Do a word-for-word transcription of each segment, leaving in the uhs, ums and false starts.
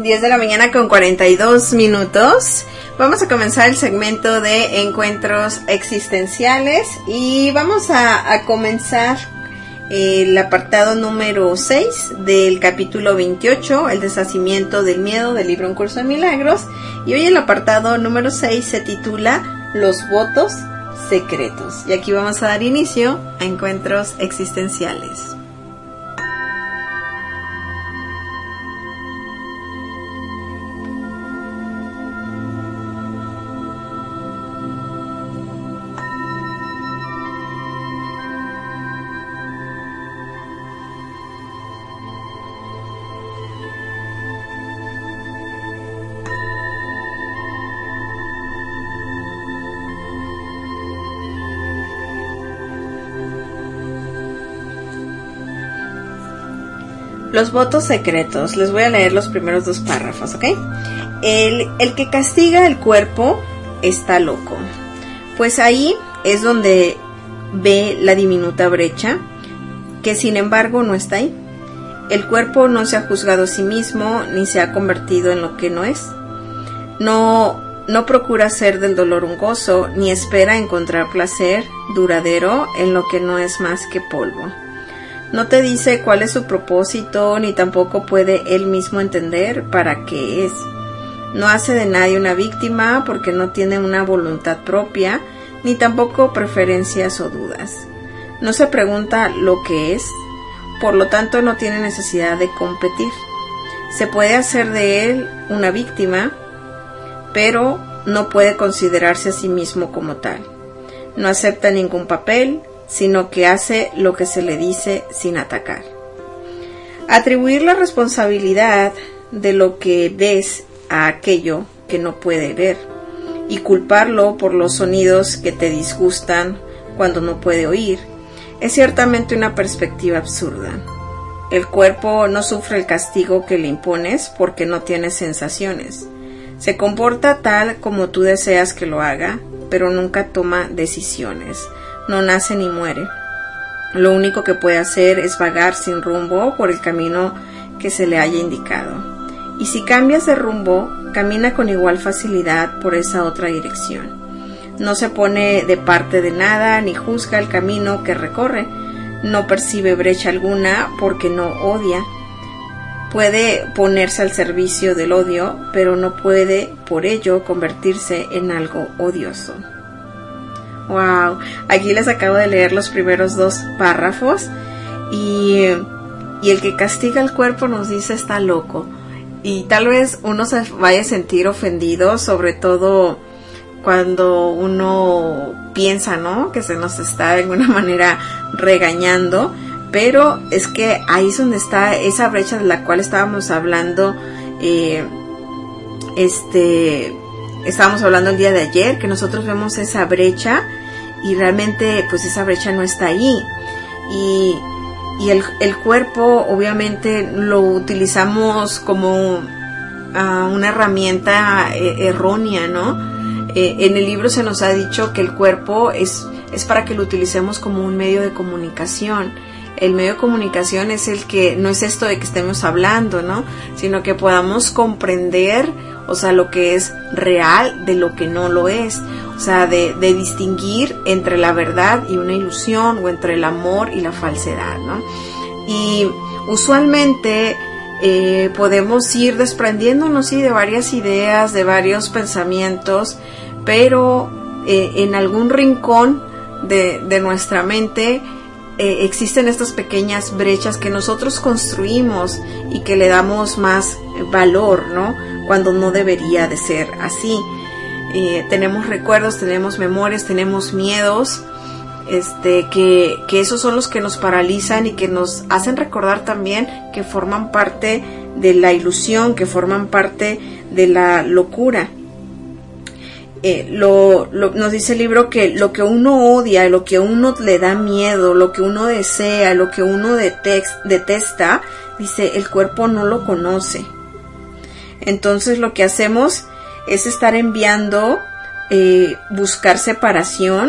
diez de la mañana con cuarenta y dos minutos. Vamos a comenzar el segmento de encuentros existenciales y vamos a, a comenzar el apartado número seis del capítulo veintiocho, el deshacimiento del miedo, del libro Un Curso de Milagros. Y hoy el apartado número seis se titula Los votos secretos. Y aquí vamos a dar inicio a encuentros existenciales. Los votos secretos. Les voy a leer los primeros dos párrafos, ¿ok? El, el que castiga el cuerpo está loco. Pues ahí es donde ve la diminuta brecha, que sin embargo no está ahí. El cuerpo no se ha juzgado a sí mismo, ni se ha convertido en lo que no es. No, no procura hacer del dolor un gozo, ni espera encontrar placer duradero en lo que no es más que polvo. No te dice cuál es su propósito, ni tampoco puede él mismo entender para qué es. No hace de nadie una víctima porque no tiene una voluntad propia, ni tampoco preferencias o dudas. No se pregunta lo que es, por lo tanto no tiene necesidad de competir. Se puede hacer de él una víctima, pero no puede considerarse a sí mismo como tal. No acepta ningún papel, sino que hace lo que se le dice sin atacar. Atribuir la responsabilidad de lo que ves a aquello que no puede ver y culparlo por los sonidos que te disgustan cuando no puede oír es ciertamente una perspectiva absurda. El cuerpo no sufre el castigo que le impones porque no tiene sensaciones. Se comporta tal como tú deseas que lo haga, pero nunca toma decisiones. No nace ni muere. Lo único que puede hacer es vagar sin rumbo por el camino que se le haya indicado. Y si cambias de rumbo, camina con igual facilidad por esa otra dirección. No se pone de parte de nada ni juzga el camino que recorre. No percibe brecha alguna porque no odia. Puede ponerse al servicio del odio, pero no puede por ello convertirse en algo odioso. Wow, aquí les acabo de leer los primeros dos párrafos y, y el que castiga el cuerpo nos dice está loco. Y tal vez uno se vaya a sentir ofendido, sobre todo cuando uno piensa, ¿no?, que se nos está de alguna manera regañando, pero es que ahí es donde está esa brecha de la cual estábamos hablando, eh, este... Estábamos hablando el día de ayer, que nosotros vemos esa brecha y realmente pues esa brecha no está ahí. Y, y el, el cuerpo obviamente lo utilizamos como uh, una herramienta eh, errónea, ¿no? Eh, en el libro se nos ha dicho que el cuerpo es, es para que lo utilicemos como un medio de comunicación. El medio de comunicación es el que, no es esto de que estemos hablando, ¿no?, sino que podamos comprender, o sea, lo que es real de lo que no lo es, o sea, de, de distinguir entre la verdad y una ilusión, o entre el amor y la falsedad, ¿no? Y usualmente eh, podemos ir desprendiéndonos, sí, de varias ideas, de varios pensamientos, pero eh, en algún rincón de, de nuestra mente Eh, existen estas pequeñas brechas que nosotros construimos y que le damos más valor, ¿no?, cuando no debería de ser así. Eh, tenemos recuerdos, tenemos memorias, tenemos miedos, este, que, que esos son los que nos paralizan y que nos hacen recordar también que forman parte de la ilusión, que forman parte de la locura. Eh, lo, lo, nos dice el libro que lo que uno odia, lo que uno le da miedo, lo que uno desea, lo que uno detex, detesta, dice, el cuerpo no lo conoce. Entonces lo que hacemos es estar enviando, eh, buscar separación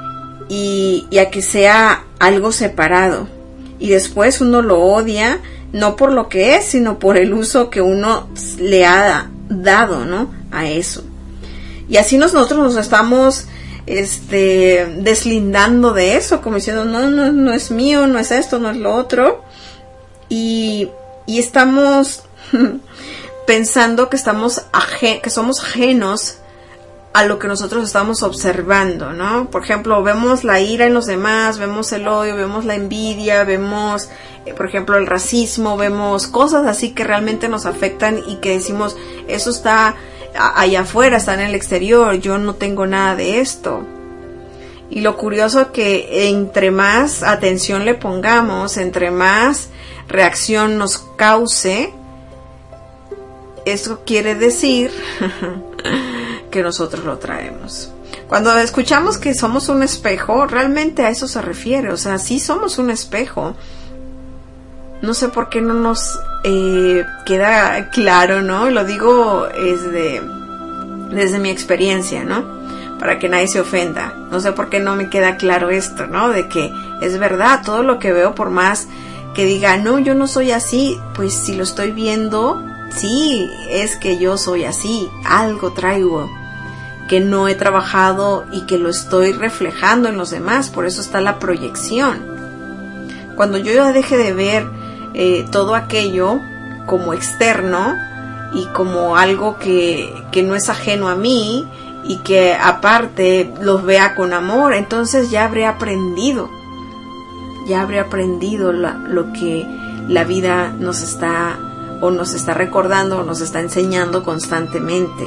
y, y a que sea algo separado. Y después uno lo odia no por lo que es, sino por el uso que uno le ha dado, ¿no?, a eso. Y así nosotros nos estamos este, deslindando de eso, como diciendo, no, no, no es mío, no es esto, no es lo otro. Y, y estamos pensando que, estamos aje- que somos ajenos a lo que nosotros estamos observando, ¿no? Por ejemplo, vemos la ira en los demás, vemos el odio, vemos la envidia, vemos, eh, por ejemplo, el racismo, vemos cosas así que realmente nos afectan y que decimos, eso está allá afuera, está en el exterior, yo no tengo nada de esto. Y lo curioso que entre más atención le pongamos, entre más reacción nos cause, eso quiere decir que nosotros lo traemos. Cuando escuchamos que somos un espejo, realmente a eso se refiere, o sea, sí somos un espejo. No sé por qué no nos eh, queda claro, ¿no? Lo digo desde, desde mi experiencia, ¿no? Para que nadie se ofenda. No sé por qué no me queda claro esto, ¿no? De que es verdad, todo lo que veo, por más que diga, no, yo no soy así, pues si lo estoy viendo, sí, es que yo soy así, algo traigo que no he trabajado y que lo estoy reflejando en los demás, por eso está la proyección. Cuando yo ya deje de ver eh, todo aquello como externo y como algo que, que no es ajeno a mí y que aparte los vea con amor, entonces ya habré aprendido, ya habré aprendido la, lo que la vida nos está o nos está recordando o nos está enseñando constantemente.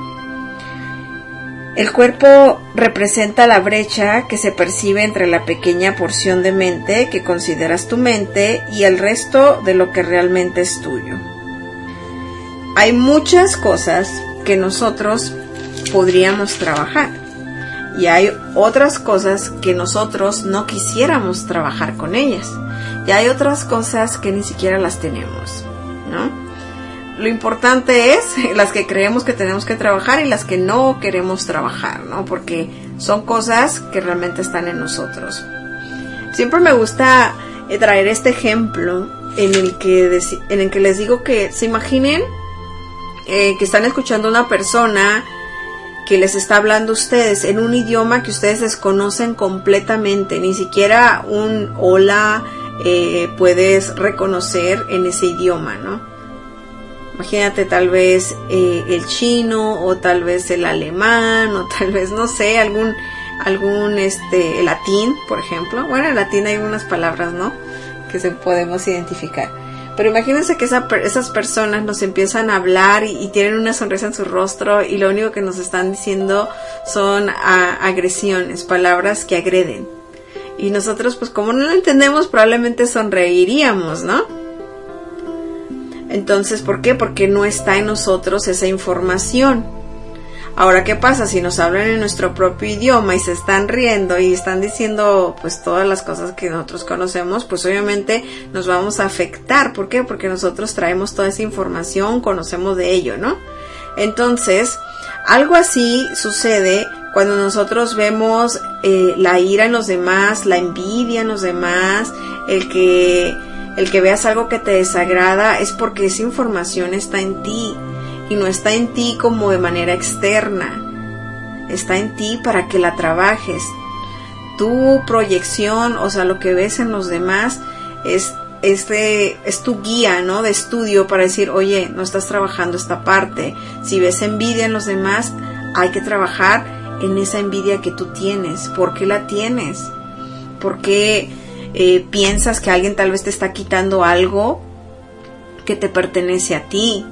El cuerpo representa la brecha que se percibe entre la pequeña porción de mente que consideras tu mente y el resto de lo que realmente es tuyo. Hay muchas cosas que nosotros podríamos trabajar y hay otras cosas que nosotros no quisiéramos trabajar con ellas y hay otras cosas que ni siquiera las tenemos, ¿no? Lo importante es las que creemos que tenemos que trabajar y las que no queremos trabajar, ¿no? Porque son cosas que realmente están en nosotros. Siempre me gusta traer este ejemplo en el que, en el que les digo que se imaginen eh, que están escuchando a una persona que les está hablando a ustedes en un idioma que ustedes desconocen completamente, ni siquiera un hola eh, puedes reconocer en ese idioma, ¿no? Imagínate tal vez eh, el chino o tal vez el alemán o tal vez, no sé, algún, algún este, el latín, por ejemplo. Bueno, en latín hay unas palabras, ¿no?, que se podemos identificar. Pero imagínense que esa, esas personas nos empiezan a hablar y, y tienen una sonrisa en su rostro y lo único que nos están diciendo son a, agresiones, palabras que agreden. Y nosotros, pues como no lo entendemos, probablemente sonreiríamos, ¿no? Entonces, ¿por qué? Porque no está en nosotros esa información. Ahora, ¿qué pasa? Si nos hablan en nuestro propio idioma y se están riendo y están diciendo pues todas las cosas que nosotros conocemos, pues obviamente nos vamos a afectar. ¿Por qué? Porque nosotros traemos toda esa información, conocemos de ello, ¿no? Entonces, algo así sucede cuando nosotros vemos eh, la ira en los demás, la envidia en los demás, el que... El que veas algo que te desagrada es porque esa información está en ti y no está en ti como de manera externa. Está en ti para que la trabajes. Tu proyección, o sea, lo que ves en los demás es, es, de, es tu guía, ¿no?, de estudio para decir, oye, no estás trabajando esta parte. Si ves envidia en los demás, hay que trabajar en esa envidia que tú tienes. ¿Por qué la tienes? ¿Por qué Eh, piensas que alguien tal vez te está quitando algo que te pertenece a ti?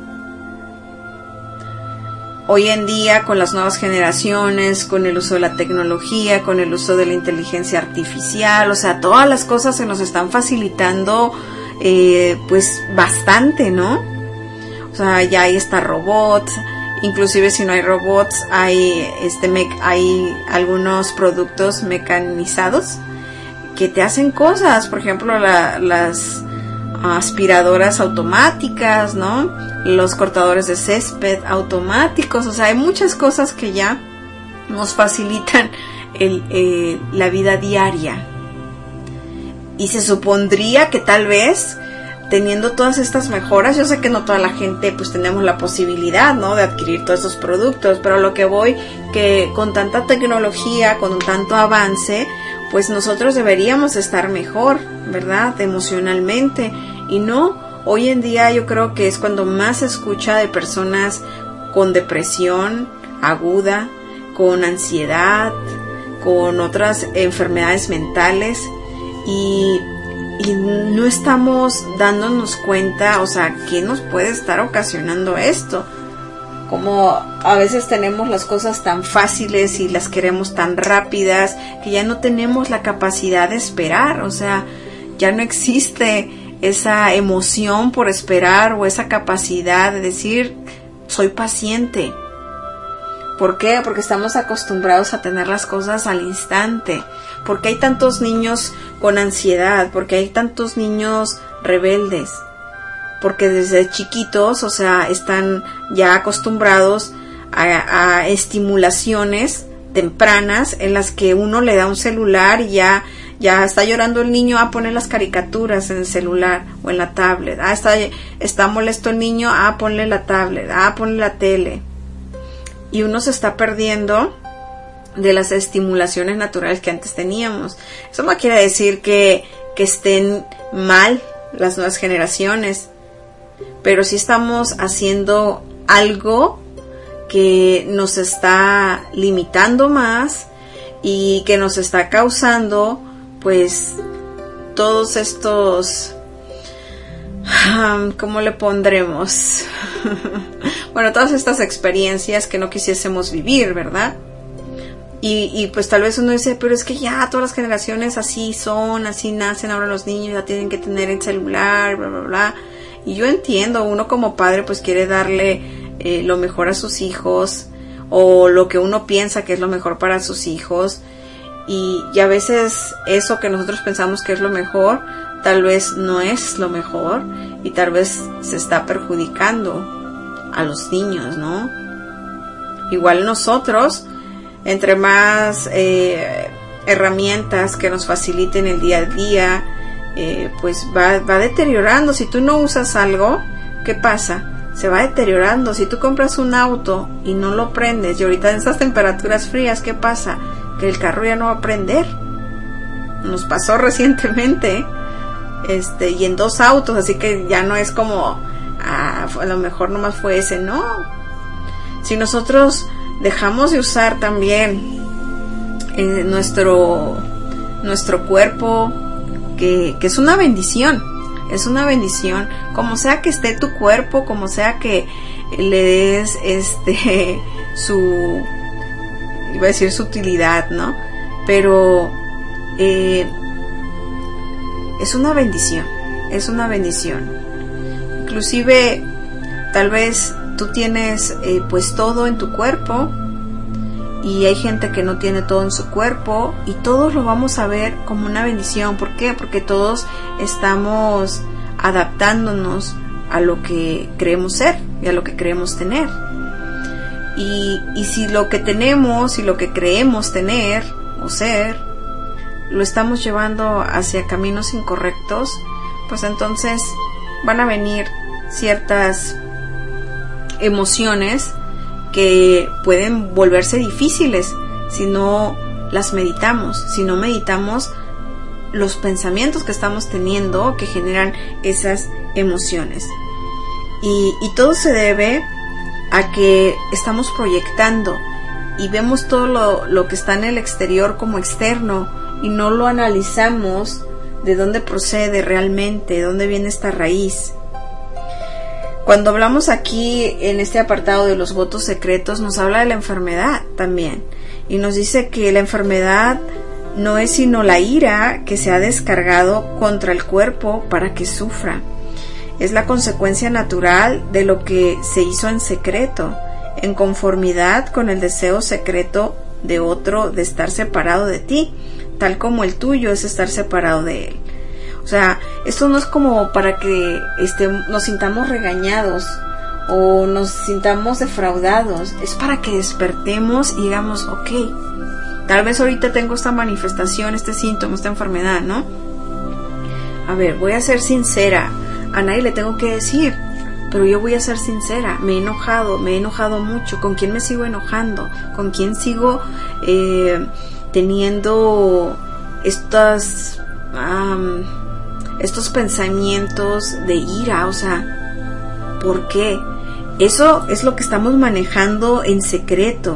Hoy en día, con las nuevas generaciones, con el uso de la tecnología, con el uso de la inteligencia artificial, o sea, todas las cosas se nos están facilitando eh, pues bastante, ¿no? O sea, ya hay hasta robots, inclusive si no hay robots, hay, este, me- hay algunos productos mecanizados que te hacen cosas, por ejemplo la, las aspiradoras automáticas, ¿no?, los cortadores de césped automáticos, o sea, hay muchas cosas que ya nos facilitan el, eh, la vida diaria. Y se supondría que tal vez teniendo todas estas mejoras, yo sé que no toda la gente pues tenemos la posibilidad, ¿no?, de adquirir todos estos productos, pero lo que voy, que con tanta tecnología, con tanto avance, pues nosotros deberíamos estar mejor, ¿verdad?, emocionalmente. Y no, hoy en día yo creo que es cuando más se escucha de personas con depresión aguda, con ansiedad, con otras enfermedades mentales, y, y no estamos dándonos cuenta, o sea, ¿qué nos puede estar ocasionando esto? Como a veces tenemos las cosas tan fáciles y las queremos tan rápidas que ya no tenemos la capacidad de esperar, o sea, ya no existe esa emoción por esperar o esa capacidad de decir, soy paciente. ¿Por qué? Porque estamos acostumbrados a tener las cosas al instante. Porque hay tantos niños con ansiedad, porque hay tantos niños rebeldes. Porque desde chiquitos, o sea, están ya acostumbrados a, a estimulaciones tempranas en las que uno le da un celular y ya, ya está llorando el niño, ah, pone las caricaturas en el celular o en la tablet. Ah, está, está molesto el niño, ah, ponle la tablet, ah, ponle la tele. Y uno se está perdiendo de las estimulaciones naturales que antes teníamos. Eso no quiere decir que, que estén mal las nuevas generaciones, pero sí estamos haciendo algo que nos está limitando más y que nos está causando pues todos estos, um, ¿cómo le pondremos? Bueno, todas estas experiencias que no quisiésemos vivir, ¿verdad? Y, y pues tal vez uno dice, pero es que ya todas las generaciones así son, así nacen ahora los niños, ya tienen que tener el celular, bla, bla, bla. Y yo entiendo, uno como padre pues quiere darle eh, lo mejor a sus hijos, o lo que uno piensa que es lo mejor para sus hijos, y, y a veces eso que nosotros pensamos que es lo mejor, tal vez no es lo mejor, y tal vez se está perjudicando a los niños, ¿no? Igual nosotros, entre más eh, herramientas que nos faciliten el día a día, eh, pues va, va deteriorando. Si tú no usas algo, ¿qué pasa? Se va deteriorando. Si tú compras un auto y no lo prendes, y ahorita en estas temperaturas frías, ¿qué pasa? Que el carro ya no va a prender. Nos pasó recientemente, este, y en dos autos, así que ya no es como, ah, a lo mejor nomás fue ese, no. Si nosotros dejamos de usar también eh, nuestro nuestro cuerpo, que, que es una bendición, es una bendición, como sea que esté tu cuerpo, como sea que le des este su, iba a decir su utilidad, ¿no? Pero eh, es una bendición, es una bendición. Inclusive tal vez tú tienes eh, pues todo en tu cuerpo, y hay gente que no tiene todo en su cuerpo, y todos lo vamos a ver como una bendición. ¿Por qué? Porque todos estamos adaptándonos a lo que creemos ser y a lo que creemos tener. Y, y si lo que tenemos y lo que creemos tener o ser lo estamos llevando hacia caminos incorrectos, pues entonces van a venir ciertas emociones que pueden volverse difíciles si no las meditamos, si no meditamos los pensamientos que estamos teniendo que generan esas emociones. Y, y todo se debe a que estamos proyectando y vemos todo lo, lo que está en el exterior como externo, y no lo analizamos de dónde procede realmente, de dónde viene esta raíz. Cuando hablamos aquí en este apartado de los votos secretos, nos habla de la enfermedad también, y nos dice que la enfermedad no es sino la ira que se ha descargado contra el cuerpo para que sufra. Es la consecuencia natural de lo que se hizo en secreto, en conformidad con el deseo secreto de otro de estar separado de ti, tal como el tuyo es estar separado de él. O sea, esto no es como para que este, nos sintamos regañados o nos sintamos defraudados. Es para que despertemos y digamos, ok, tal vez ahorita tengo esta manifestación, este síntoma, esta enfermedad, ¿no? A ver, voy a ser sincera. a nadie le tengo que decir, pero yo voy a ser sincera, me he enojado, me he enojado mucho. ¿Con quién me sigo enojando? ¿Con quién sigo eh, teniendo estas, um, estos pensamientos de ira? O sea, ¿por qué? Eso es lo que estamos manejando en secreto.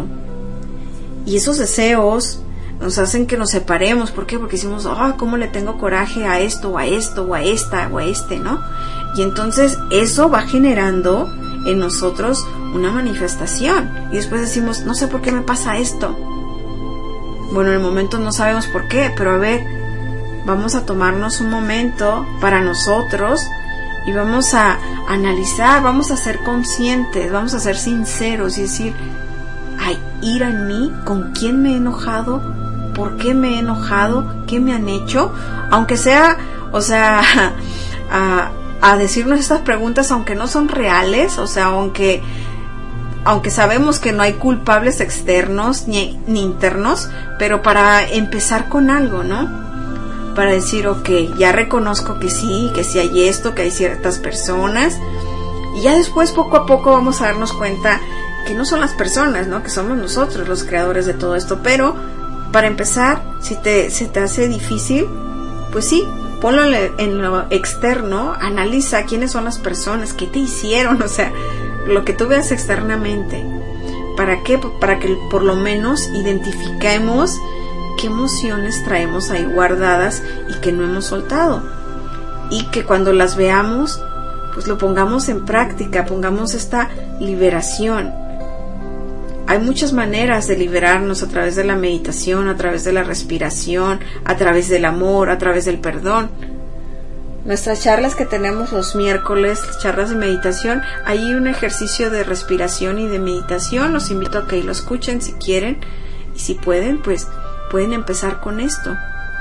Y esos deseos nos hacen que nos separemos. ¿Por qué? Porque decimos, ah, oh, ¿cómo le tengo coraje a esto, o a esto, o a esta, o a este, ¿no? Y entonces eso va generando en nosotros una manifestación. Y después decimos, no sé por qué me pasa esto. Bueno, en el momento no sabemos por qué, pero a ver, vamos a tomarnos un momento para nosotros y vamos a analizar, vamos a ser conscientes, vamos a ser sinceros y decir, hay ira en mí, ¿con quién me he enojado? ¿Por qué me he enojado? ¿Qué me han hecho? Aunque sea, o sea, a, a decirnos estas preguntas, aunque no son reales, o sea, aunque, aunque sabemos que no hay culpables externos ni, ni internos, pero para empezar con algo, ¿no? Para decir, ok, ya reconozco que sí, que sí hay esto, que hay ciertas personas, y ya después poco a poco vamos a darnos cuenta que no son las personas, ¿no? Que somos nosotros los creadores de todo esto. Pero para empezar, si te, se te hace difícil, pues sí, ponlo en lo externo, analiza quiénes son las personas, qué te hicieron, o sea, lo que tú veas externamente. ¿Para qué? Para que por lo menos identifiquemos qué emociones traemos ahí guardadas y que no hemos soltado. Y que cuando las veamos, pues lo pongamos en práctica, pongamos esta liberación. Hay muchas maneras de liberarnos a través de la meditación, a través de la respiración, a través del amor, a través del perdón. Nuestras charlas que tenemos los miércoles, charlas de meditación, hay un ejercicio de respiración y de meditación. Los invito a que lo escuchen si quieren y si pueden, pues pueden empezar con esto.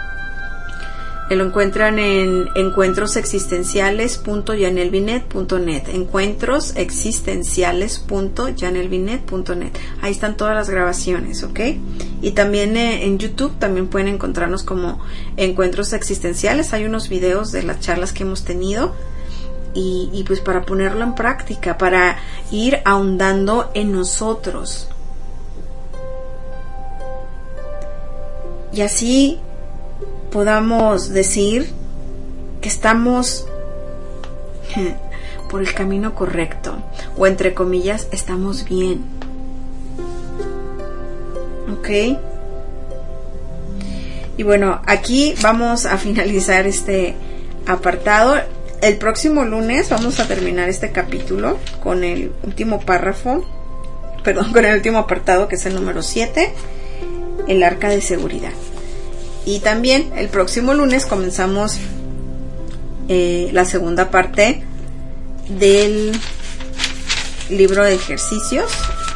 Lo encuentran en encuentros existenciales punto yanelvinet punto net, encuentros existenciales punto yanelvinet punto net. Ahí están todas las grabaciones, ¿ok? Y también eh, en YouTube también pueden encontrarnos como encuentros existenciales. Hay unos videos de las charlas que hemos tenido y, y pues para ponerlo en práctica, para ir ahondando en nosotros. Y así podamos decir que estamos por el camino correcto, o entre comillas, estamos bien. ¿Ok? Y bueno, aquí vamos a finalizar este apartado. El próximo lunes vamos a terminar este capítulo con el último párrafo, perdón, con el último apartado, que es el número siete, el arca de seguridad. Y también el próximo lunes comenzamos eh, la segunda parte del libro de ejercicios.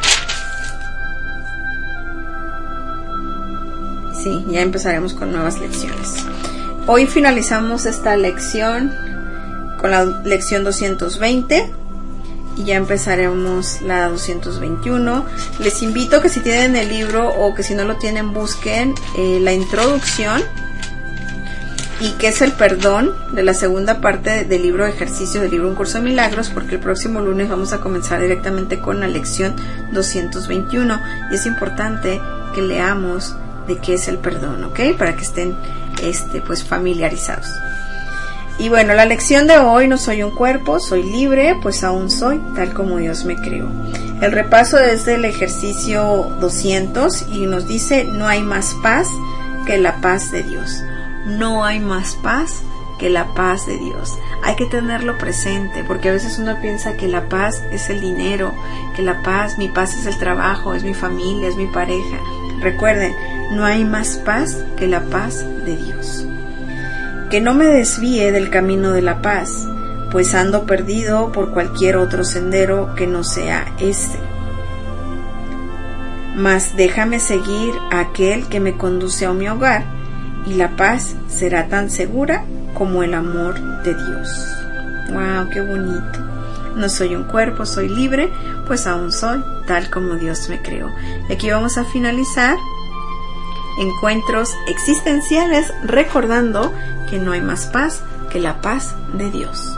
Sí, ya empezaremos con nuevas lecciones. Hoy finalizamos esta lección con la lección doscientos veinte. Y ya empezaremos la doscientos veintiuno. Les invito que si tienen el libro o que si no lo tienen, busquen eh, la introducción y que es el perdón de la segunda parte del libro de ejercicios del libro Un Curso de Milagros, porque el próximo lunes vamos a comenzar directamente con la lección doscientos veintiuno y es importante que leamos de qué es el perdón, ¿ok? Para que estén este, pues familiarizados. Y bueno, la lección de hoy: no soy un cuerpo, soy libre, pues aún soy tal como Dios me creó. El repaso es del ejercicio doscientos y nos dice: no hay más paz que la paz de Dios. No hay más paz que la paz de Dios. Hay que tenerlo presente, porque a veces uno piensa que la paz es el dinero, que la paz, mi paz es el trabajo, es mi familia, es mi pareja. Recuerden, no hay más paz que la paz de Dios. Que no me desvíe del camino de la paz, pues ando perdido por cualquier otro sendero que no sea este. Mas déjame seguir a aquel que me conduce a mi hogar, y la paz será tan segura como el amor de Dios. ¡Wow! ¡Qué bonito! No soy un cuerpo, soy libre, pues aún soy tal como Dios me creó. Y aquí vamos a finalizar encuentros existenciales, recordando que no hay más paz que la paz de Dios.